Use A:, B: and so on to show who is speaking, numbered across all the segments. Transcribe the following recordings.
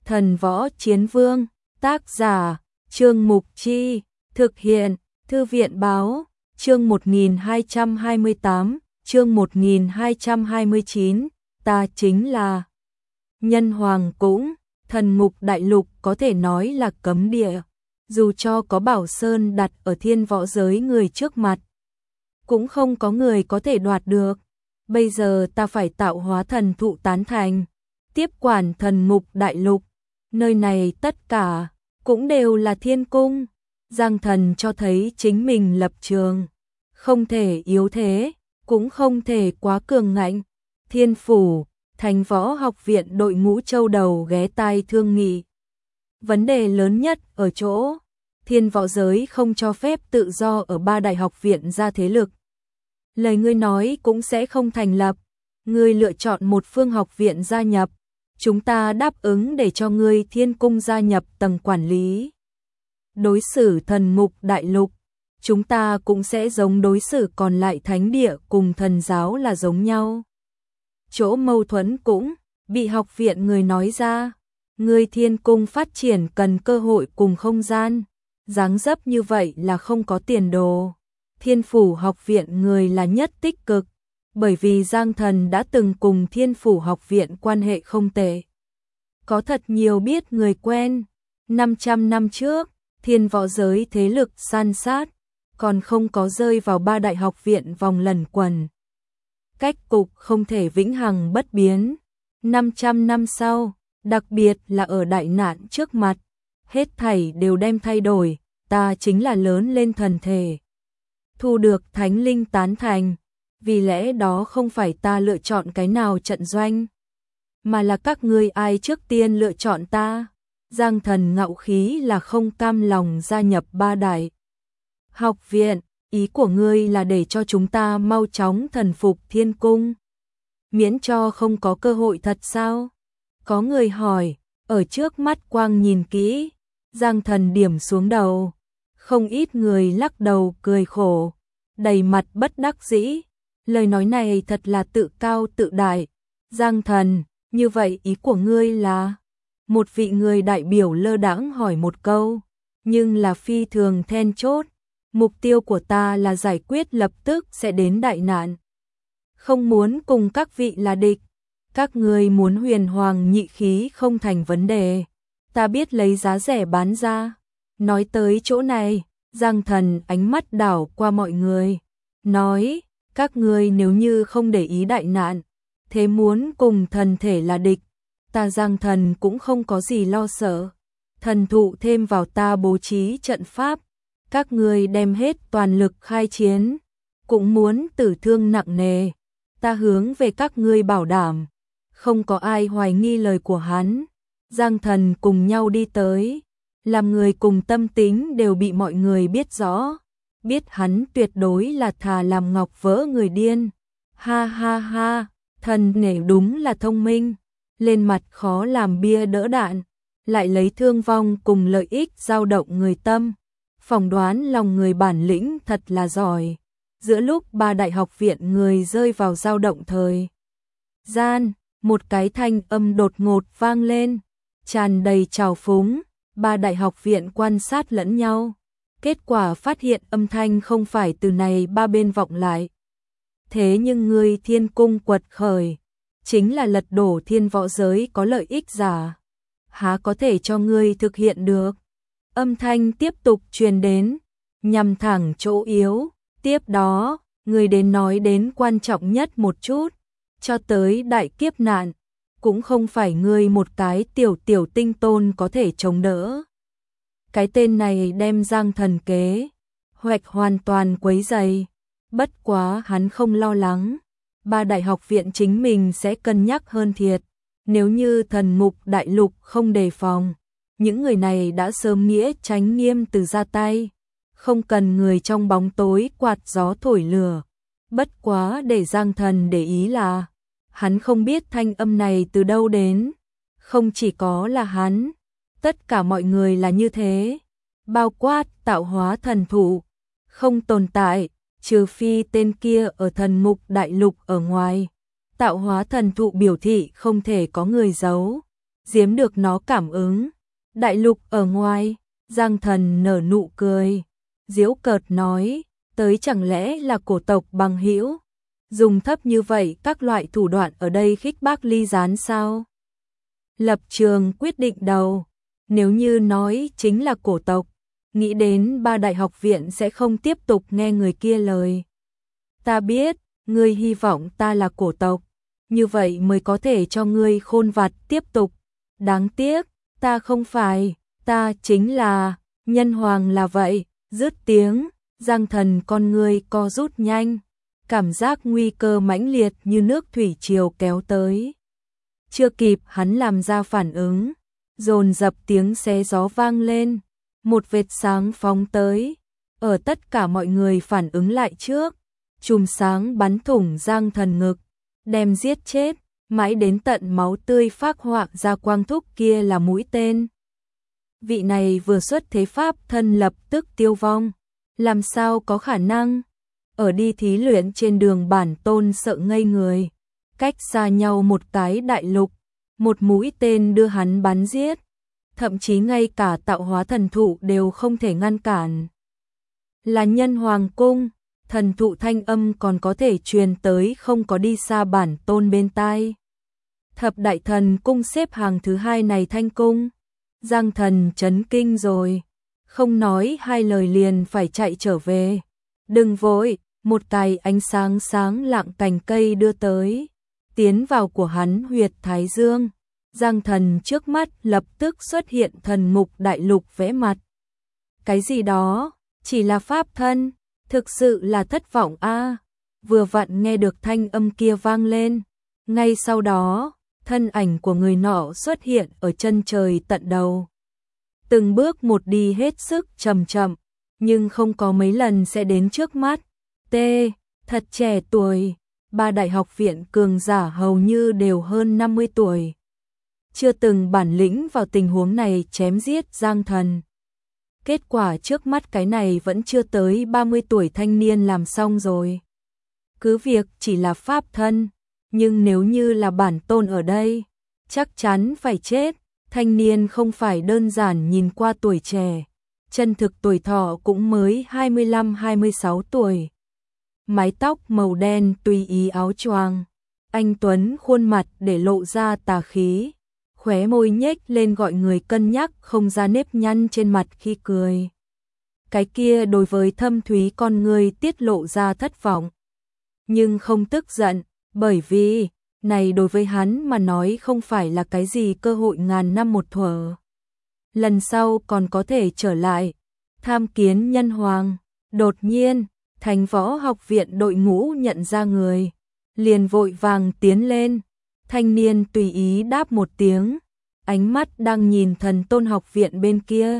A: Thần Võ Chiến Vương, tác giả, Trương Mục Chi, thực hiện, Thư viện Báo, chương 1228, chương 1229, ta chính là Nhân Hoàng Cũng, Thần Ngục Đại Lục có thể nói là cấm địa, dù cho có Bảo Sơn đặt ở thiên võ giới người trước mặt, cũng không có người có thể đoạt được. Bây giờ ta phải tạo hóa thần thụ tán thành, tiếp quản Thần Ngục Đại Lục, nơi này tất cả cũng đều là thiên cung. Giang Thần cho thấy chính mình lập trường, không thể yếu thế, cũng không thể quá cường ngạnh. Thiên phủ, Thánh Võ Học viện đội ngũ châu đầu ghé tai thương nghị. Vấn đề lớn nhất ở chỗ, thiên võ giới không cho phép tự do ở 3 đại học viện ra thế lực. Lời ngươi nói cũng sẽ không thành lập, ngươi lựa chọn một phương học viện gia nhập, chúng ta đáp ứng để cho ngươi thiên cung gia nhập tầng quản lý. Đối xử Thần Ngục Đại Lục, chúng ta cũng sẽ giống đối xử còn lại thánh địa cùng thần giáo là giống nhau. Chỗ mâu thuẫn cũng bị học viện người nói ra, người thiên cung phát triển cần cơ hội cùng không gian, dáng dấp như vậy là không có tiền đồ. Thiên phủ học viện người là nhất tích cực, bởi vì Giang Thần đã từng cùng thiên phủ học viện quan hệ không tệ. Có thật nhiều biết người quen, 500 năm trước, thiên võ giới thế lực san sát, còn không có rơi vào 3 đại học viện vòng lẩn quẩn. Cách cục không thể vĩnh hằng bất biến. 500 năm sau, đặc biệt là ở đại nạn trước mặt, hết thảy đều đem thay đổi, ta chính là lớn lên thần thể. Thu được thánh linh tán thành, vì lẽ đó không phải ta lựa chọn cái nào trận doanh, mà là các ngươi ai trước tiên lựa chọn ta. Giang Thần ngạo khí là không cam lòng gia nhập 3 đại học viện, ý của ngươi là để cho chúng ta mau chóng thần phục thiên cung, miễn cho không có cơ hội thật sao? Có người hỏi, ở trước mắt quang nhìn kỹ, Giang Thần điểm xuống đầu, không ít người lắc đầu cười khổ, đầy mặt bất đắc dĩ, lời nói này thật là tự cao tự đại. Giang Thần, như vậy ý của ngươi là? Một vị người đại biểu lơ đãng hỏi một câu, nhưng là phi thường then chốt. Mục tiêu của ta là giải quyết lập tức sẽ đến đại nạn. Không muốn cùng các vị là địch. Các người muốn huyền hoàng nhị khí không thành vấn đề. Ta biết lấy giá rẻ bán ra. Nói tới chỗ này, Giang Thần ánh mắt đảo qua mọi người. Nói, các người nếu như không để ý đại nạn, thế muốn cùng thần thể là địch, ta Giang Thần cũng không có gì lo sợ. Thần thụ thêm vào ta bố trí trận pháp, các ngươi đem hết toàn lực khai chiến, cũng muốn tử thương nặng nề. Ta hướng về các ngươi bảo đảm, không có ai hoài nghi lời của hắn. Giang Thần cùng nhau đi tới, làm người cùng tâm tính đều bị mọi người biết rõ, biết hắn tuyệt đối là thà làm ngọc vỡ người điên. Ha ha ha, thần nể đúng là thông minh, lên mặt khó làm bia đỡ đạn, lại lấy thương vong cùng lợi ích dao động người tâm. Phỏng đoán lòng người bản lĩnh thật là giỏi. Giữa lúc 3 đại học viện người rơi vào dao động thời gian, một cái thanh âm đột ngột vang lên, tràn đầy trào phúng. 3 đại học viện quan sát lẫn nhau, kết quả phát hiện âm thanh không phải từ này 3 bên vọng lại. Thế nhưng người thiên cung quật khởi, chính là lật đổ thiên võ giới có lợi ích giả, há có thể cho ngươi thực hiện được. Âm thanh tiếp tục truyền đến, nhằm thẳng chỗ yếu. Tiếp đó, người đến nói đến quan trọng nhất một chút, cho tới đại kiếp nạn, cũng không phải ngươi một cái tiểu tinh tôn có thể chống đỡ. Cái tên này đem Giang Thần kế hoạch hoàn toàn quấy rầy. Bất quá hắn không lo lắng, 3 đại học viện chính mình sẽ cân nhắc hơn thiệt. Nếu như Thần Ngục Đại Lục không đề phòng, những người này đã sớm nghĩa tránh nghiêm từ ra tay, không cần người trong bóng tối quạt gió thổi lửa. Bất quá để Giang Thần để ý là, hắn không biết thanh âm này từ đâu đến, không chỉ có là hắn, tất cả mọi người là như thế, bao quát tạo hóa thần thụ, không tồn tại, trừ phi tên kia ở Thần Ngục Đại Lục ở ngoài. Tạo hóa thần thụ biểu thị không thể có người giấu. giếm được nó cảm ứng. Đại lục ở ngoài, Giang Thần nở nụ cười, giễu cợt nói, tới chẳng lẽ là cổ tộc bằng hữu? Dùng thấp như vậy các loại thủ đoạn ở đây khích bác ly gián sao? Lập trường quyết định đầu, nếu như nói chính là cổ tộc, nghĩ đến ba đại học viện sẽ không tiếp tục nghe người kia lời. Ta biết, ngươi hy vọng ta là cổ tộc, như vậy mới có thể cho ngươi khôn vặt tiếp tục. Đáng tiếc, ta không phải, ta chính là, nhân hoàng là vậy, dứt tiếng, Giang Thần con ngươi co rút nhanh, cảm giác nguy cơ mãnh liệt như nước thủy triều kéo tới. Chưa kịp hắn làm ra phản ứng, dồn dập tiếng xé gió vang lên, một vệt sáng phóng tới, ở tất cả mọi người phản ứng lại trước, chùm sáng bắn thủng Giang Thần ngực, đem giết chết, mãi đến tận máu tươi phác họa ra quang thúc kia là mũi tên. Vị này vừa xuất thế pháp thân lập tức tiêu vong, làm sao có khả năng? Ở đi thí luyện trên đường bản tôn sợ ngây người, cách xa nhau một cái đại lục, một mũi tên đưa hắn bắn giết, thậm chí ngay cả tạo hóa thần thụ đều không thể ngăn cản. Là nhân hoàng cung, thần thụ thanh âm còn có thể truyền tới không có đi xa bản tôn bên tai. Thập đại thần cung xếp hàng thứ 2 này thanh cung, Giang Thần chấn kinh rồi, không nói hai lời liền phải chạy trở về. Đừng vội, một cái ánh sáng sáng lạng cành cây đưa tới, tiến vào của hắn huyệt thái dương. Giang Thần trước mắt lập tức xuất hiện thần mục đại lục vẽ mặt. Cái gì đó, chỉ là pháp thân, thực sự là thất vọng a. Vừa vặn nghe được thanh âm kia vang lên, ngay sau đó, thân ảnh của người nọ xuất hiện ở chân trời tận đầu. Từng bước một đi hết sức chậm chậm, nhưng không có mấy lần sẽ đến trước mắt. Thật trẻ tuổi, ba đại học viện cường giả hầu như đều hơn 50 tuổi. Chưa từng bản lĩnh vào tình huống này chém giết Giang Thần. Kết quả trước mắt cái này vẫn chưa tới 30 tuổi thanh niên làm xong rồi. Cứ việc chỉ là pháp thân, nhưng nếu như là bản tôn ở đây, chắc chắn phải chết. Thanh niên không phải đơn giản nhìn qua tuổi trẻ, chân thực tuổi thọ cũng mới 25-26 tuổi. Mái tóc màu đen tùy ý áo choàng, anh tuấn khuôn mặt để lộ ra tà khí, khóe môi nhếch lên gọi người cân nhắc không ra nếp nhăn trên mặt khi cười. Cái kia đối với thâm thúy con người tiết lộ ra thất vọng, nhưng không tức giận, bởi vì này đối với hắn mà nói không phải là cái gì cơ hội ngàn năm một thuở. Lần sau còn có thể trở lại, tham kiến nhân hoàng. Đột nhiên, Thánh Võ Học Viện đội ngũ nhận ra người, liền vội vàng tiến lên. Thanh niên tùy ý đáp một tiếng, ánh mắt đang nhìn Thần Tôn Học Viện bên kia.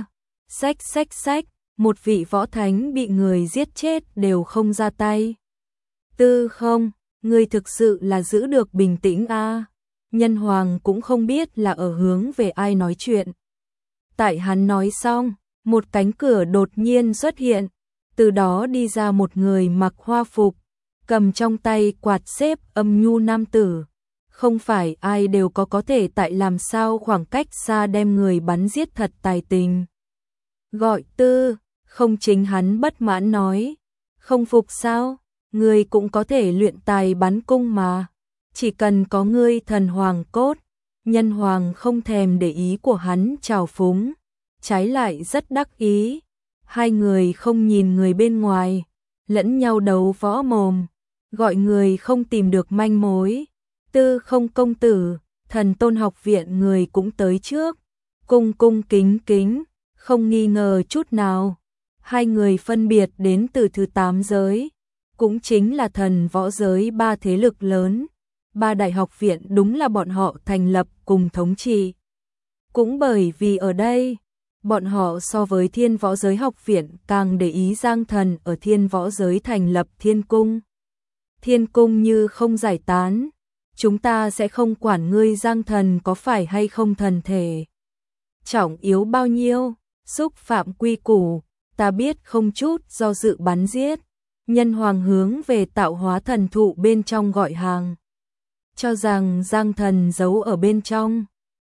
A: Xách, một vị võ thánh bị người giết chết đều không ra tay. Tư không, ngươi thực sự là giữ được bình tĩnh a. Nhân hoàng cũng không biết là ở hướng về ai nói chuyện. Tại hắn nói xong, một cánh cửa đột nhiên xuất hiện, từ đó đi ra một người mặc hoa phục, cầm trong tay quạt xếp âm nhu nam tử. Không phải ai đều có thể tại làm sao khoảng cách xa đem người bắn giết thật tài tình. Gọi Tư, không, chính hắn bất mãn nói, không phục sao? Ngươi cũng có thể luyện tài bắn cung mà, chỉ cần có ngươi thần hoàng cốt. Nhân hoàng không thèm để ý của hắn trào phúng, trái lại rất đắc ý. Hai người không nhìn người bên ngoài, lẫn nhau đấu võ mồm, gọi người không tìm được manh mối. Tư không công tử, Thần Tôn Học Viện người cũng tới trước, cung kính, không nghi ngờ chút nào. Hai người phân biệt đến từ thứ 8 giới, cũng chính là thần võ giới 3 thế lực lớn. 3 đại học viện đúng là bọn họ thành lập cùng thống trị. Cũng bởi vì ở đây, bọn họ so với Thiên Võ Giới Học Viện càng để ý Giang Thần ở Thiên Võ Giới thành lập Thiên Cung. Thiên Cung như không giải tán, chúng ta sẽ không quản ngươi Giang Thần có phải hay không thần thể. Trọng yếu bao nhiêu, xúc phạm quy củ, ta biết không chút do dự bắn giết. Nhân hoàng hướng về tạo hóa thần thụ bên trong gọi hàng. Cho rằng Giang Thần giấu ở bên trong,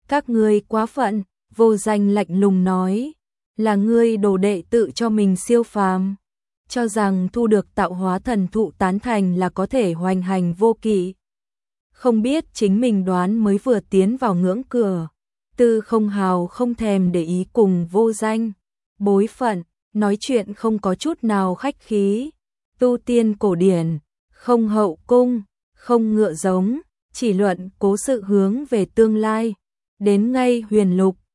A: Các ngươi quá phận, Vô Danh lạnh lùng nói, là ngươi đồ đệ tự cho mình siêu phàm, cho rằng thu được tạo hóa thần thụ tán thành là có thể hoành hành vô kỵ. Không biết chính mình đoán mới vừa tiến vào ngưỡng cửa. Tư Không Hào không thèm để ý cùng Vô Danh bối phận, nói chuyện không có chút nào khách khí. Tu tiên cổ điển, không hậu cung, không ngựa giống, chỉ luận cố sự hướng về tương lai. Đến ngay Huyền Lục,